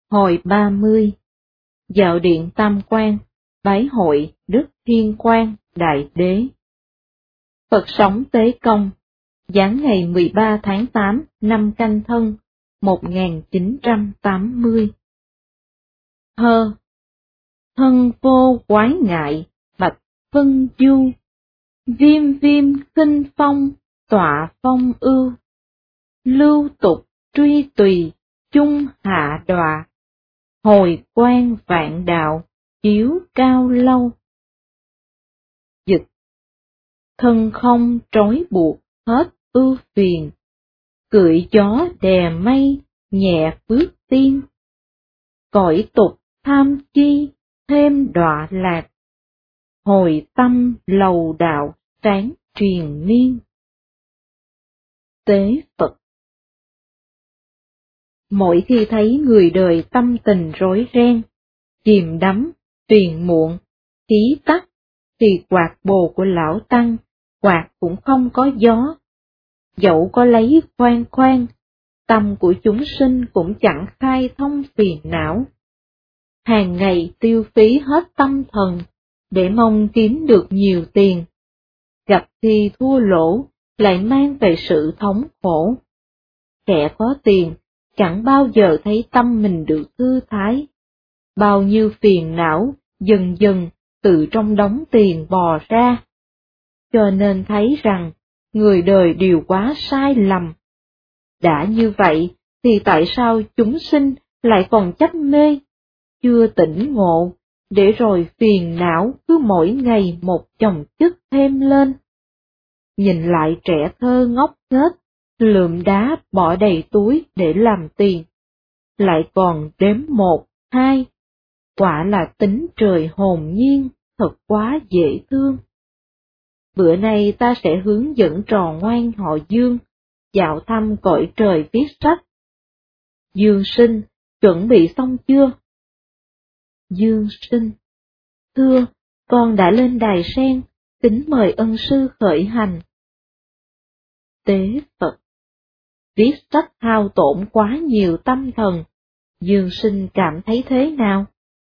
Hồi 30. Dạo điện Tam Quan, bái hội Đức Thiên Quang Đại Đế. Phật sống Tế Công, giáng ngày 13 tháng 8 năm Canh Thân, 1980. Thơ. Thân vô quái ngại, bạch vân du, viêm viêm khinh phong, tọa phong ưu. Lưu tục truy tùy, chung hạ đọa, hồi quan vạn đạo, chiếu cao lâu. Dịch. Thân không trói buộc, hết ưu phiền, cưỡi gió đè mây, nhẹ bước tiên. Cõi tục tham chi, thêm đọa lạc, hồi tâm lầu đạo, sáng truyền miên. Tế Phật. Mỗi khi thấy người đời tâm tình rối ren, chìm đắm, phiền muộn, khí tắc, thì quạt bồ của lão tăng, quạt cũng không có gió. Dẫu có lấy khoan khoan, tâm của chúng sinh cũng chẳng khai thông phiền não. Hàng ngày tiêu phí hết tâm thần, để mong kiếm được nhiều tiền. Gặp khi thua lỗ, lại mang về sự thống khổ. Kẻ có tiền, chẳng bao giờ thấy tâm mình được thư thái. Bao nhiêu phiền não, dần dần, từ trong đống tiền bò ra. Cho nên thấy rằng, người đời đều quá sai lầm. Đã như vậy, thì tại sao chúng sinh lại còn chấp mê, chưa tỉnh ngộ, để rồi phiền não cứ mỗi ngày một chồng chất thêm lên. Nhìn lại trẻ thơ ngốc nghếch, lượm đá bỏ đầy túi để làm tiền, lại còn đếm 1, 2, quả là tính trời hồn nhiên, thật quá dễ thương. Bữa nay ta sẽ hướng dẫn trò ngoan họ Dương, dạo thăm cõi trời viết sách. Dương sinh, chuẩn bị xong chưa? Dương sinh. Thưa, con đã lên đài sen, kính mời ân sư khởi hành. Tế Phật. Viết sách hao tổn quá nhiều tâm thần, Dương sinh cảm thấy thế nào?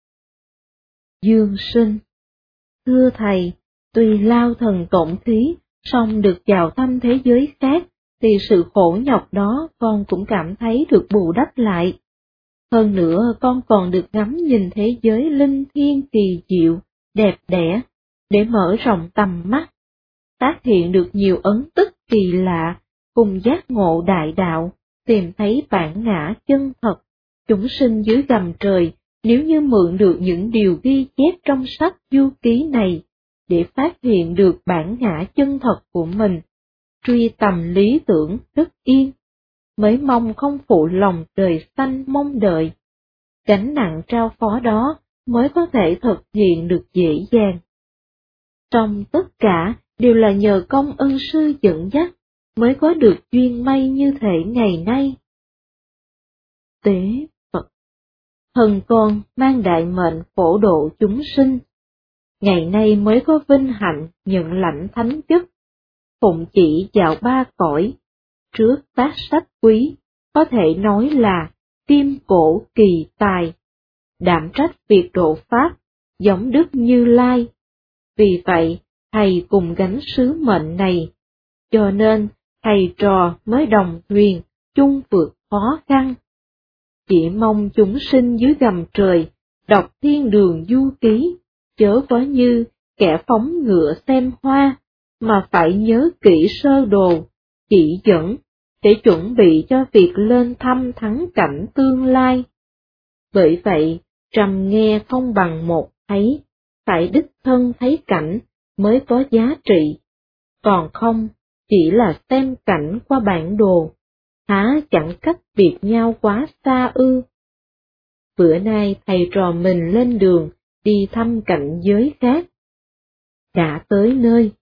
Dương sinh. Thưa thầy, tuy lao thần tổn thí, song được vào thăm thế giới khác, thì sự khổ nhọc đó con cũng cảm thấy được bù đắp lại. Hơn nữa con còn được ngắm nhìn thế giới linh thiêng kỳ diệu, đẹp đẽ, để mở rộng tầm mắt, phát hiện được nhiều ấn tức kỳ lạ, cùng giác ngộ đại đạo, tìm thấy bản ngã chân thật, chúng sinh dưới gầm trời. Nếu như mượn được những điều ghi chép trong sách du ký này, để phát hiện được bản ngã chân thật của mình, truy tầm lý tưởng rất yên, mới mong không phụ lòng đời xanh mong đợi. Gánh nặng trao phó đó mới có thể thực hiện được dễ dàng. Trong tất cả đều là nhờ công ân sư dẫn dắt, mới có được duyên may như thể ngày nay. Tế Phật. Thần con mang đại mệnh phổ độ chúng sinh, ngày nay mới có vinh hạnh nhận lãnh thánh chức, phụng chỉ dạo ba cõi, trước tác sách quý, có thể nói là kim cổ kỳ tài, đảm trách việc độ pháp, giống Đức Như Lai. Vì vậy, thầy cùng gánh sứ mệnh này, cho nên thầy trò mới đồng thuyền, chung vượt khó khăn. Chỉ mong chúng sinh dưới gầm trời, đọc thiên đường du ký, chớ có như kẻ phóng ngựa xem hoa, mà phải nhớ kỹ sơ đồ, chỉ dẫn, để chuẩn bị cho việc lên thăm thắng cảnh tương lai. Bởi vậy, trầm nghe không bằng một thấy, phải đích thân thấy cảnh mới có giá trị, còn không, chỉ là xem cảnh qua bản đồ, há chẳng cách biệt nhau quá xa ư. Bữa nay thầy trò mình lên đường, đi thăm cảnh giới khác. Đã tới nơi.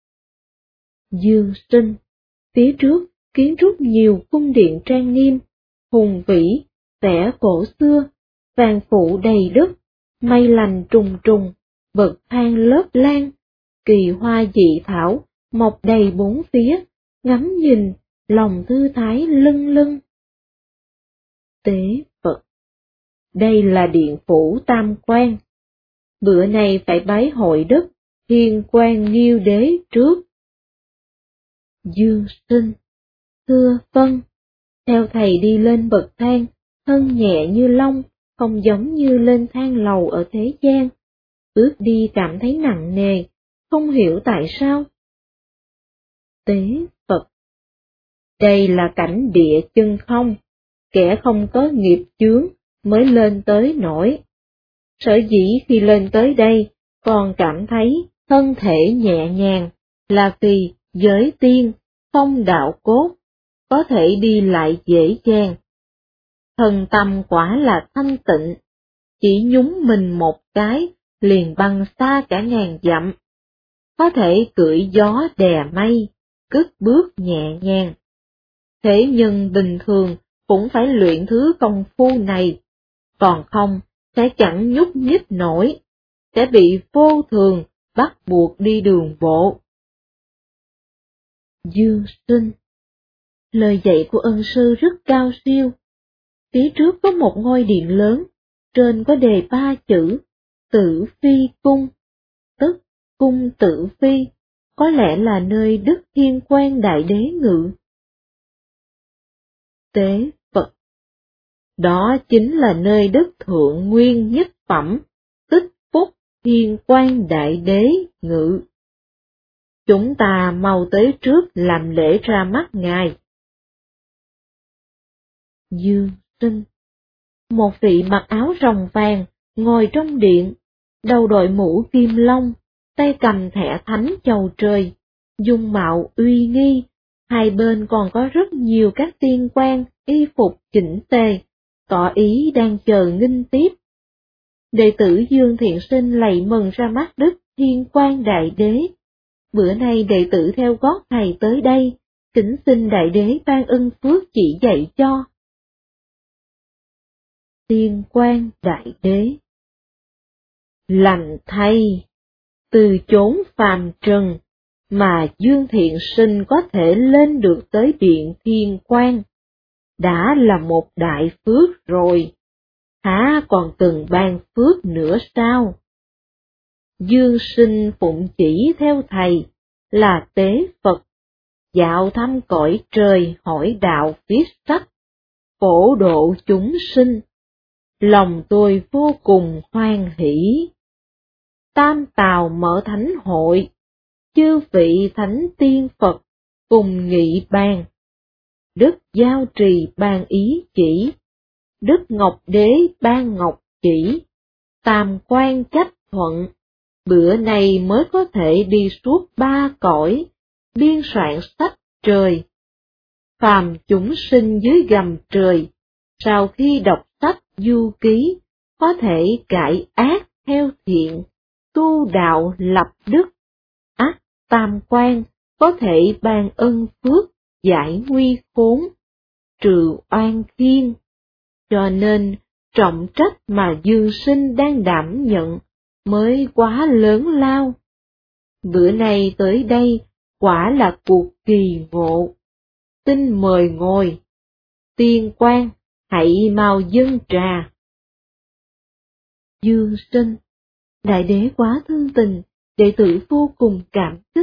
Dương sinh. Phía trước, kiến trúc nhiều cung điện trang nghiêm, hùng vĩ, vẻ cổ xưa, vàng phủ đầy đất, mây lành trùng trùng, bậc thang lớp lan, kỳ hoa dị thảo, mọc đầy bốn phía, ngắm nhìn, lòng thư thái lâng lâng. Tế Phật. đây là điện phủ Tam Quan. Bữa nay phải bái hội đất Thiên Quan Nghiêu Đế trước. Dương Sinh: Thưa vâng. Theo thầy đi lên bậc thang, thân nhẹ như long, không giống như lên thang lầu ở thế gian. Bước đi cảm thấy nặng nề, không hiểu tại sao. Tế Phật: Đây là cảnh địa chân không, kẻ không có nghiệp chướng mới lên tới nổi. Sở dĩ khi lên tới đây, còn cảm thấy thân thể nhẹ nhàng, là vì giới tiên, phong đạo cốt, có thể đi lại dễ dàng. Thân tâm quả là thanh tịnh, chỉ nhúng mình một cái, liền băng xa cả ngàn dặm. Có thể cưỡi gió đè mây, cất bước nhẹ nhàng. Thế nhưng bình thường cũng phải luyện thứ công phu này, còn không sẽ chẳng nhúc nhích nổi, sẽ bị vô thường bắt buộc đi đường bộ. Dương Sinh: Lời dạy của ân sư rất cao siêu. Phía trước có một ngôi điện lớn, trên có đề 3 chữ Tử Phi Cung, tức cung Tử Phi, có lẽ là nơi Đức Thiên Quan Đại Đế ngự. Tế Phật: Đó chính là nơi Đức Thượng Nguyên Nhất Phẩm, Tích Phúc Thiên Quan Đại Đế ngự. Chúng ta mau tới trước làm lễ ra mắt Ngài. Dương Sinh: Một vị mặc áo rồng vàng, ngồi trong điện, đầu đội mũ kim long, tay cầm thẻ thánh chầu trời, dung mạo uy nghi, hai bên còn có rất nhiều các tiên quan, y phục chỉnh tề, tỏ ý đang chờ nghinh tiếp. Đệ tử Dương Thiện Sinh lạy mừng ra mắt Đức Thiên Quan Đại Đế. Bữa nay đệ tử theo gót thầy tới đây, kính xin Đại Đế ban ân phước chỉ dạy cho. Thiên Quan Đại Đế: Lành thay, từ chốn phàm trần mà Dương Thiện Sinh có thể lên được tới điện Thiên Quan, đã là một đại phước rồi, há còn cần ban phước nữa sao? Dương Sinh phụng chỉ theo thầy, là tế Phật, dạo thăm cõi trời hỏi đạo viết sách, phổ độ chúng sinh. Lòng tôi vô cùng hoan hỷ. Tam Tào mở thánh hội, chư vị thánh tiên Phật cùng nghị bàn. Đức Giao Trì ban ý chỉ, Đức Ngọc Đế ban ngọc chỉ, Tam Quan chấp thuận, bữa nay mới có thể đi suốt 3 cõi, biên soạn sách trời. Phàm chúng sinh dưới gầm trời, sau khi đọc sách du ký, có thể cải ác theo thiện, tu đạo lập đức. Ắt Tam Quan có thể ban ân phước, giải nguy khốn, trừ oan khiên. Cho nên, trọng trách mà Dương Sinh đang đảm nhận mới quá lớn lao. Bữa nay tới đây, quả là cuộc kỳ ngộ. Xin mời ngồi. Tiên Quan, hãy mau dâng trà. Dương Sinh: Đại Đế quá thương tình, đệ tử vô cùng cảm kích.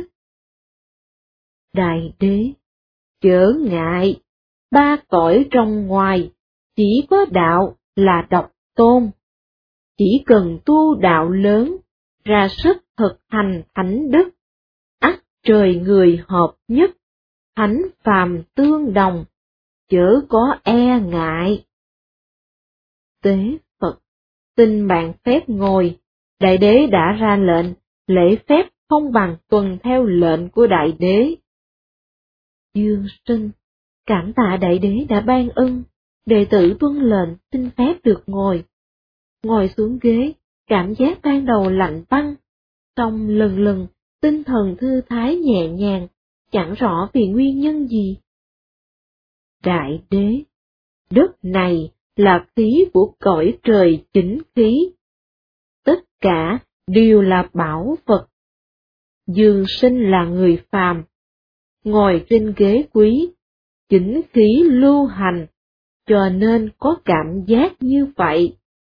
Đại Đế: Chớ ngại, 3 cõi trong ngoài, chỉ có đạo là độc tôn. Chỉ cần tu đạo lớn, ra sức thực hành thánh đức, ắt trời người hợp nhất, thánh phàm tương đồng, chớ có e ngại. Tế Phật: Xin bạn phép ngồi, Đại Đế đã ra lệnh, lễ phép không bằng tuân theo lệnh của Đại Đế. Dương Sinh: Cảm tạ Đại Đế đã ban ân, đệ tử tuân lệnh xin phép được ngồi. Ngồi xuống ghế, cảm giác ban đầu lạnh băng, song lần lần tinh thần thư thái nhẹ nhàng, chẳng rõ vì nguyên nhân gì. Đại Đế: Đất này là khí của cõi trời chính khí. Tất cả đều là bảo vật. Dương Sinh là người phàm, ngồi trên ghế quý, chính khí lưu hành, cho nên có cảm giác như vậy.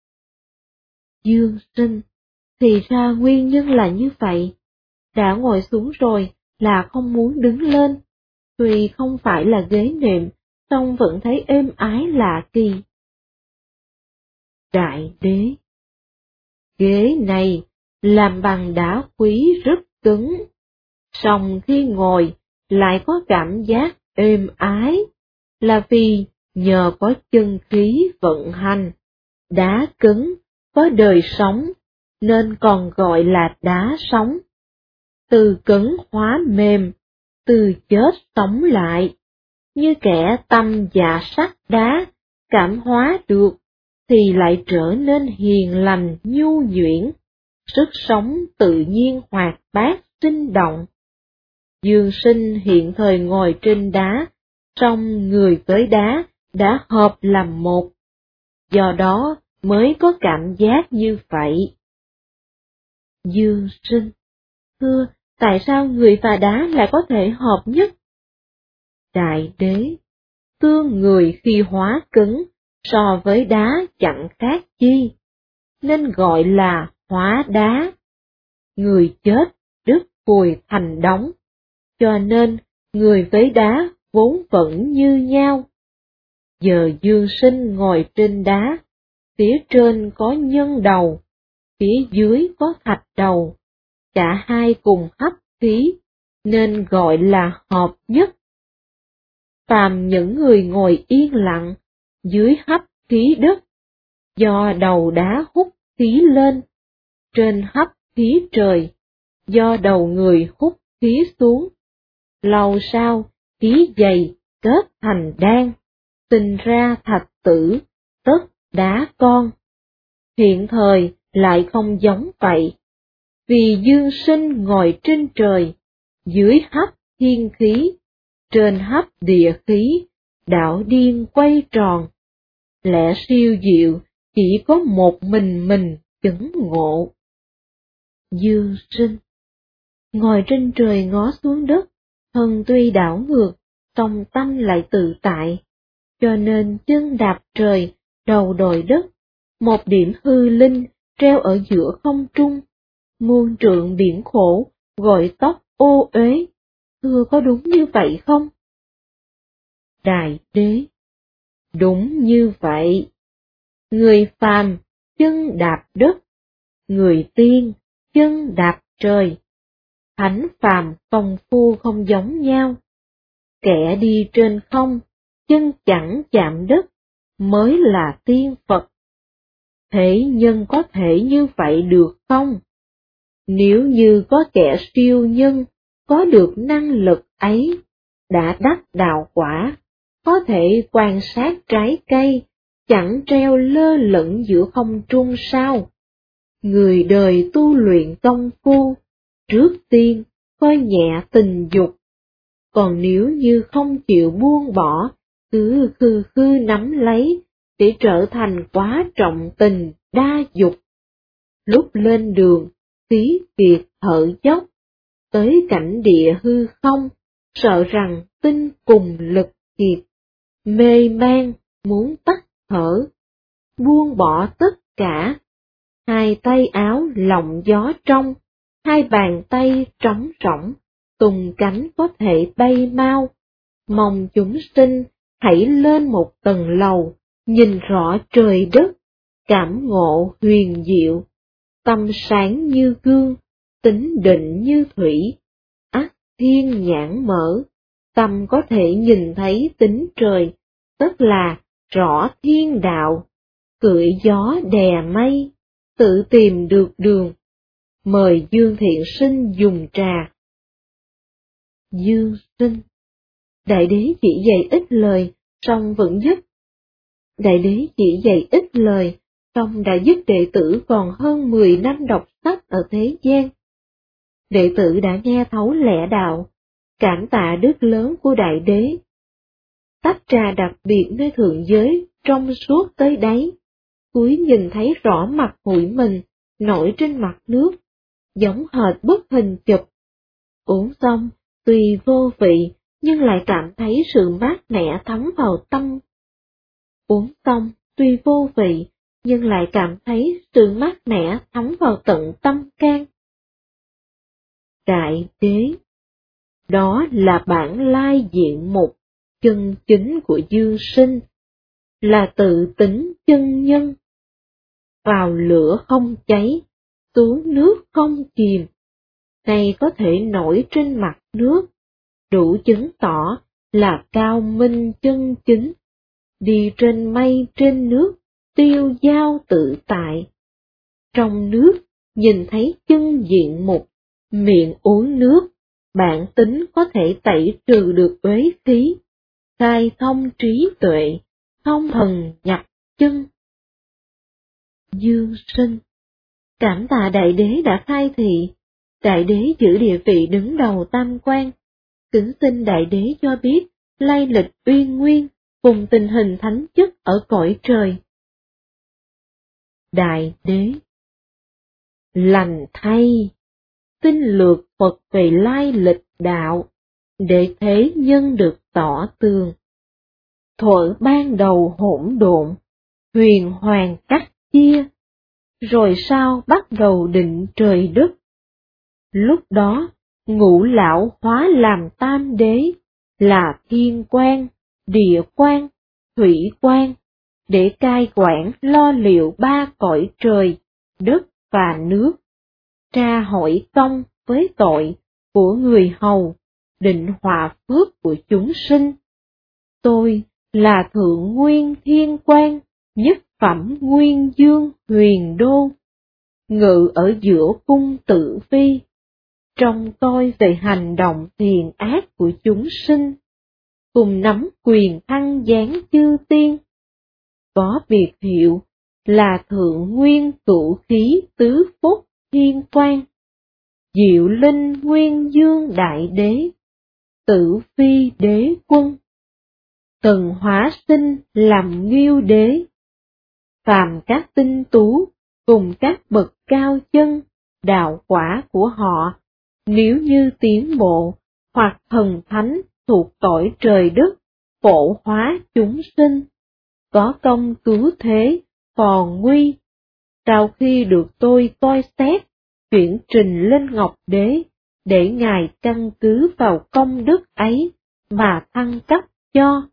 Dương Sinh, thì ra nguyên nhân là như vậy. Đã ngồi xuống rồi là không muốn đứng lên, tuy không phải là ghế nệm, song vẫn thấy êm ái lạ kỳ. Đại đế, ghế này làm bằng đá quý rất cứng, song khi ngồi lại có cảm giác êm ái, là vì nhờ có chân khí vận hành. Đá cứng có đời sống, nên còn gọi là đá sống. Từ cứng hóa mềm, từ chết sống lại, như kẻ tâm dạ sắt đá, cảm hóa được, thì lại trở nên hiền lành nhu nhuyễn, sức sống tự nhiên hoạt bát sinh động. Dương Sinh hiện thời ngồi trên đá, song người với đá đã hợp làm một, do đó mới có cảm giác như vậy. Dương Sinh, thưa, tại sao người và đá lại có thể hợp nhất? Đại đế, xương người khi hóa cứng, so với đá chẳng khác chi, nên gọi là hóa đá. Người chết đứt vùi thành đống, cho nên người với đá vốn vẫn như nhau. Giờ Dương Sinh ngồi trên đá, phía trên có nhân đầu, phía dưới có thạch đầu, cả hai cùng hấp khí, nên gọi là hợp nhất. Phàm những người ngồi yên lặng, dưới hấp khí đất, do đầu đá hút khí lên, trên hấp khí trời, do đầu người hút khí xuống. Lâu sau, khí dày kết thành đan, sinh ra thạch tử, tức đá con. Hiện thời lại không giống vậy, vì Dương Sinh ngồi trên trời, dưới hấp thiên khí, trên hấp địa khí, đảo điên quay tròn. Lẽ siêu diệu chỉ có một mình chứng ngộ. Dương Sinh ngồi trên trời ngó xuống đất, thân tuy đảo ngược, song tâm lại tự tại, cho nên chân đạp trời, đầu đồi đất, một điểm hư linh treo ở giữa không trung, muôn trượng biển khổ, gọi tóc ô uế. Thưa có đúng như vậy không? Đại đế, đúng như vậy. Người phàm chân đạp đất, người tiên chân đạp trời. Thánh phàm công phu không giống nhau. Kẻ đi trên không, chân chẳng chạm đất, mới là tiên Phật. Thế nhân có thể như vậy được không? Nếu như có kẻ siêu nhân, có được năng lực ấy, đã đắc đạo quả, có thể quan sát trái cây, chẳng treo lơ lửng giữa không trung sao? Người đời tu luyện công phu, trước tiên coi nhẹ tình dục, còn nếu như không chịu buông bỏ, cứ khư khư nắm lấy, để trở thành quá trọng tình đa dục. Lúc lên đường, khí kiệt thở dốc, tới cảnh địa hư không, sợ rằng tinh cùng lực kiệt, mê man muốn tắt thở, buông bỏ tất cả. Hai tay áo lộng gió trong, hai bàn tay trống rỗng, tùng cánh có thể bay mau. Mong chúng sinh hãy lên một tầng lầu, nhìn rõ trời đất, cảm ngộ huyền diệu, tâm sáng như gương, tính định như thủy, ắt thiên nhãn mở, tâm có thể nhìn thấy tính trời, tức là rõ thiên đạo, cưỡi gió đè mây, tự tìm được đường. Mời Dương Thiện Sinh dùng trà. Dương Sinh, Đại đế chỉ dạy ít lời, song vẫn giúp. Đại đế chỉ dạy ít lời, song đã giúp đệ tử còn hơn 10 năm đọc sách ở thế gian. Đệ tử đã nghe thấu lẽ đạo, cảm tạ đức lớn của Đại đế. Tách trà đặc biệt nơi thượng giới, trong suốt tới đáy, cuối nhìn thấy rõ mặt mũi mình, nổi trên mặt nước, giống hệt bức hình chụp. Uống xong, tuy vô vị, nhưng lại cảm thấy sự mát mẻ thấm vào tâm. Uống xong, tuy vô vị, nhưng lại cảm thấy sự mát mẻ thấm vào tận tâm can. Đại đế, đó là bản lai diện mục chân chính của dương sinh, là tự tính chân nhân. Vào lửa không cháy, xuống nước không chìm, nay có thể nổi trên mặt nước, đủ chứng tỏ là cao minh chân chính, đi trên mây trên nước, tiêu dao tự tại. Trong nước, nhìn thấy chân diện mục, miệng uống nước, bản tính có thể tẩy trừ được uế khí, khai thông trí tuệ, thông thần nhập chân. Dương sinh, cảm tạ đại đế đã khai thị, đại đế giữ địa vị đứng đầu tam quan, kính xin đại đế cho biết lai lịch uyên nguyên, cùng tình hình thánh chất ở cõi trời. Đại đế, lành thay, xin lược Phật về lai lịch đạo, để thế nhân được tỏ tường. Thuở ban đầu hỗn độn, huyền hoàng cắt chia, rồi sau bắt đầu định trời đất. Lúc đó, ngũ lão hóa làm tam đế, là thiên quan, địa quan, thủy quan, để cai quản lo liệu ba cõi trời, đất và nước, tra hỏi công với tội của người hầu, định hòa phước của chúng sinh. Tôi là Thượng Nguyên Thiên Quan, nhất phẩm Nguyên Dương Huyền Đô, ngự ở giữa cung Tử Vi, trông coi về hành động thiện ác của chúng sinh, cùng nắm quyền thăng giáng chư tiên. Có biệt hiệu là Thượng Nguyên Cửu Khí Tứ Phúc Thiên Quan, Diệu Linh Nguyên Dương Đại Đế, Tử Phi Đế Quân, từng hóa sinh làm Nghiêu Đế. Phàm các tinh tú cùng các bậc cao chân, đạo quả của họ, nếu như tiến bộ hoặc thần thánh thuộc cõi trời đất, phổ hóa chúng sinh, có công cứu thế, phò nguy. Sau khi được tôi coi xét, chuyển trình lên Ngọc Đế, để Ngài căn cứ vào công đức ấy mà thăng cấp cho.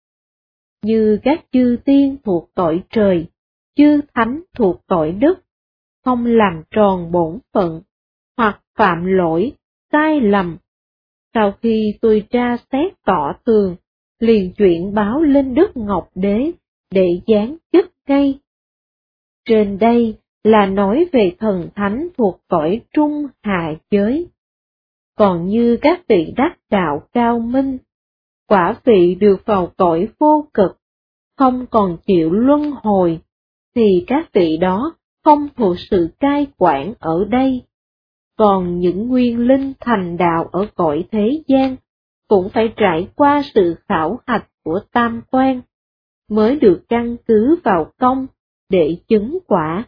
Như các chư tiên thuộc cõi trời, chư thánh thuộc cõi đất, không làm tròn bổn phận, hoặc phạm lỗi, sai lầm. Sau khi tôi tra xét tỏ tường, liền chuyển báo lên Đức Ngọc Đế, để giáng chức ngay. Trên đây là nói về thần thánh thuộc cõi trung hạ giới. Còn như các vị đắc đạo cao minh, quả vị được vào cõi vô cực, không còn chịu luân hồi, thì các vị đó không thuộc sự cai quản ở đây. Còn những nguyên linh thành đạo ở cõi thế gian, cũng phải trải qua sự khảo hạch của tam quan, mới được căn cứ vào công để chứng quả.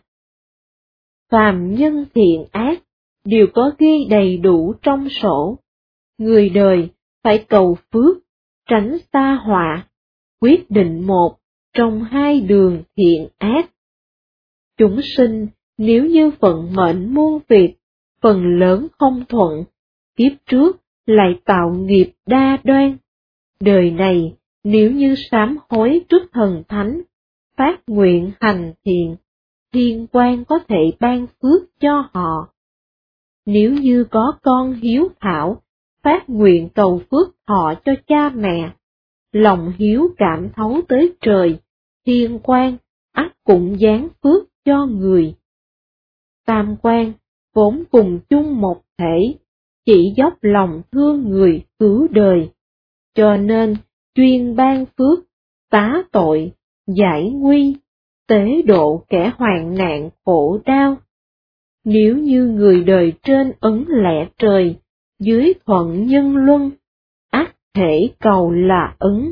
Phàm nhân thiện ác đều có ghi đầy đủ trong sổ. Người đời phải cầu phước, tránh xa họa, quyết định một trong hai đường thiện ác. Chúng sinh nếu như vận mệnh muôn việc, phần lớn không thuận, kiếp trước lại tạo nghiệp đa đoan. Đời này nếu như sám hối trước thần thánh, phát nguyện hành thiện, thiên quan có thể ban phước cho họ. Nếu như có con hiếu thảo, phát nguyện cầu phước họ cho cha mẹ, lòng hiếu cảm thấu tới trời, thiên quan ắt cũng giáng phước cho người. Tam quan vốn cùng chung một thể, chỉ dốc lòng thương người cứu đời, cho nên chuyên ban phước, tá tội, giải nguy, tế độ kẻ hoạn nạn khổ đau. Nếu như người đời trên ấn lẽ trời, dưới thuận nhân luân, ắt thể cầu là ấn.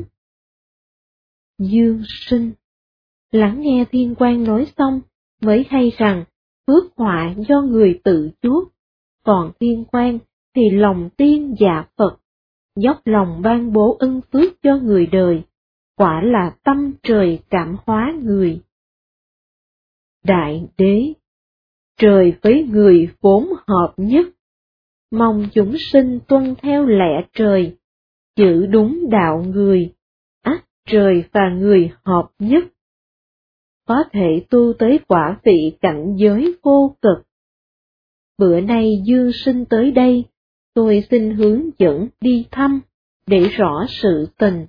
Dương sinh, lắng nghe thiên quan nói xong, mới hay rằng phước họa do người tự chuốc, còn thiên quan thì lòng tiên dạ Phật, dốc lòng ban bố ân phước cho người đời, quả là tâm trời cảm hóa người. Đại đế, trời với người vốn hợp nhất, mong chúng sinh tuân theo lẽ trời, giữ đúng đạo người, ắt trời và người hợp nhất. Có thể tu tới quả vị cảnh giới vô cực. Bữa nay Dương Sinh tới đây, tôi xin hướng dẫn đi thăm, để rõ sự tình.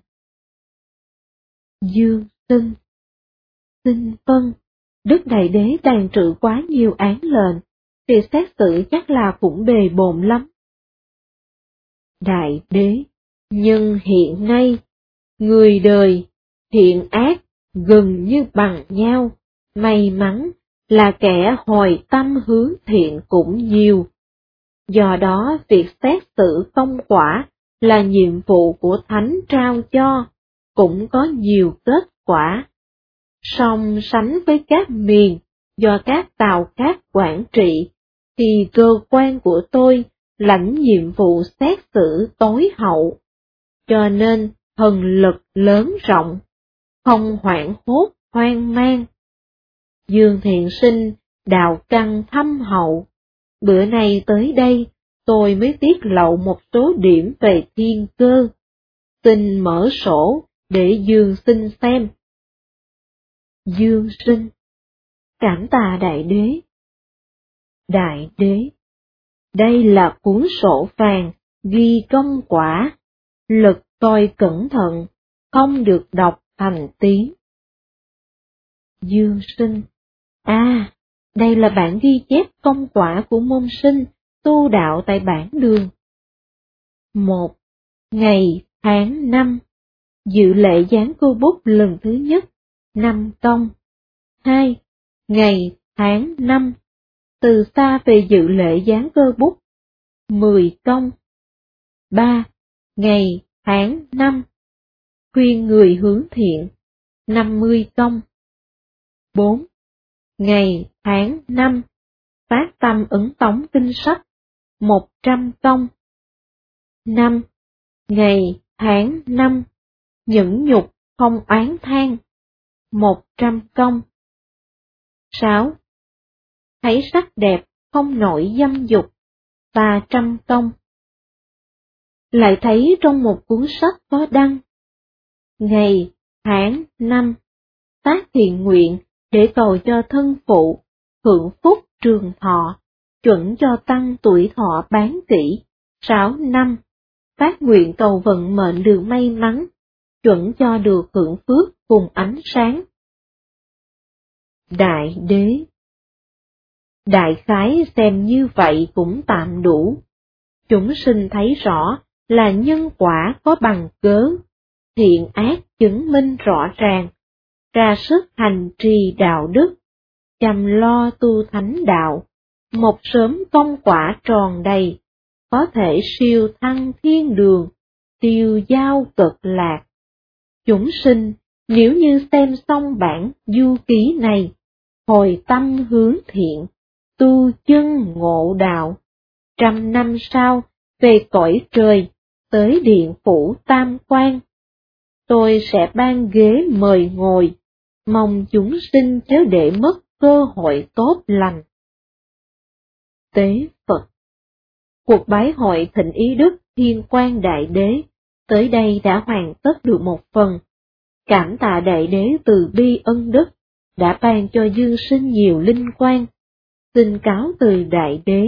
Dương Sinh: Xin vâng, Đức Đại Đế tàn trữ quá nhiều án lệnh, thì xét xử chắc là cũng bề bộn lắm. Đại Đế: Nhưng hiện nay, người đời, thiện ác, gần như bằng nhau, may mắn là kẻ hồi tâm hướng thiện cũng nhiều. Do đó việc xét xử công quả là nhiệm vụ của Thánh trao cho, cũng có nhiều kết quả. Song sánh với các miền do các tàu cát quản trị, thì cơ quan của tôi lãnh nhiệm vụ xét xử tối hậu, cho nên thần lực lớn rộng, không hoảng hốt hoang mang. Dương Thiện Sinh đạo căn thâm hậu, bữa nay tới đây tôi mới tiết lộ một số điểm về thiên cơ. Xin mở sổ để Dương Sinh xem. Dương Sinh: Cảm tạ Đại Đế. Đại Đế: Đây là cuốn sổ vàng ghi công quả, lực coi cẩn thận, không được đọc thành tiếng. Dương Sinh: Đây là bản ghi chép công quả của môn sinh tu đạo tại bản đường. 1. Ngày, tháng, năm, dự lễ giáng cô bút lần thứ nhất, 5 công. 2. Ngày, tháng, năm, từ xa về dự lễ giáng cơ bút, 10 công. 3. Ngày, tháng, năm, khuyên người hướng thiện, 50 công. 4. Ngày, tháng, năm, phát tâm ấn tống kinh sách, 100 công. 5. Ngày, tháng, năm, nhẫn nhục không oán than, 100 công. 6. Thấy sắc đẹp không nổi dâm dục, 300 công. Lại thấy trong một cuốn sách có đăng: Ngày, tháng, năm, tác thiện nguyện để cầu cho thân phụ, hưởng phúc trường thọ, chuẩn cho tăng tuổi thọ bán kỷ, 6 năm, phát nguyện cầu vận mệnh được may mắn, chuẩn cho được hưởng phước cùng ánh sáng. Đại Đế: Đại khái xem như vậy cũng tạm đủ. Chúng sinh thấy rõ là nhân quả có bằng cớ, thiện ác chứng minh rõ ràng, ra sức hành trì đạo đức, chăm lo tu thánh đạo, một sớm công quả tròn đầy, có thể siêu thăng thiên đường, tiêu giao cực lạc. Chúng sinh nếu như xem xong bản du ký này, hồi tâm hướng thiện, tu chân ngộ đạo, 100 năm sau về cõi trời, tới điện phủ Tam Quan, tôi sẽ ban ghế mời ngồi, mong chúng sinh chớ để mất cơ hội tốt lành. Tế Phật. Cuộc bái hội thịnh ý Đức Thiên Quang Đại Đế tới đây đã hoàn tất được một phần. Cảm tạ Đại Đế từ bi ân đức đã ban cho Dương Sinh nhiều linh quang. Xin cáo từ Đại Đế.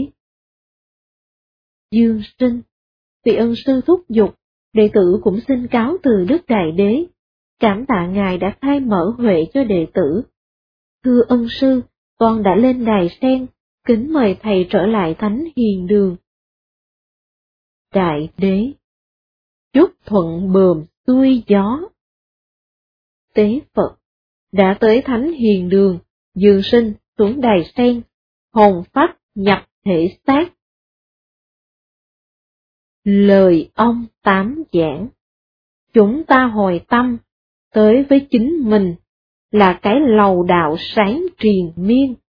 Dương Sinh: Vì ân sư thúc giục, đệ tử cũng xin cáo từ Đức Đại Đế. Cảm tạ Ngài đã khai mở huệ cho đệ tử. Thưa ân sư, con đã lên đài sen, kính mời thầy trở lại Thánh Hiền Đường. Đại Đế: Chúc thuận bờm xuôi gió. Tế Phật. Đã tới Thánh Hiền Đường, Dương Sinh xuống đài sen, hồn phách nhập thể xác. Lời ông tám giảng: Chúng ta hồi tâm tới với chính mình là cái lầu đạo sáng triền miên,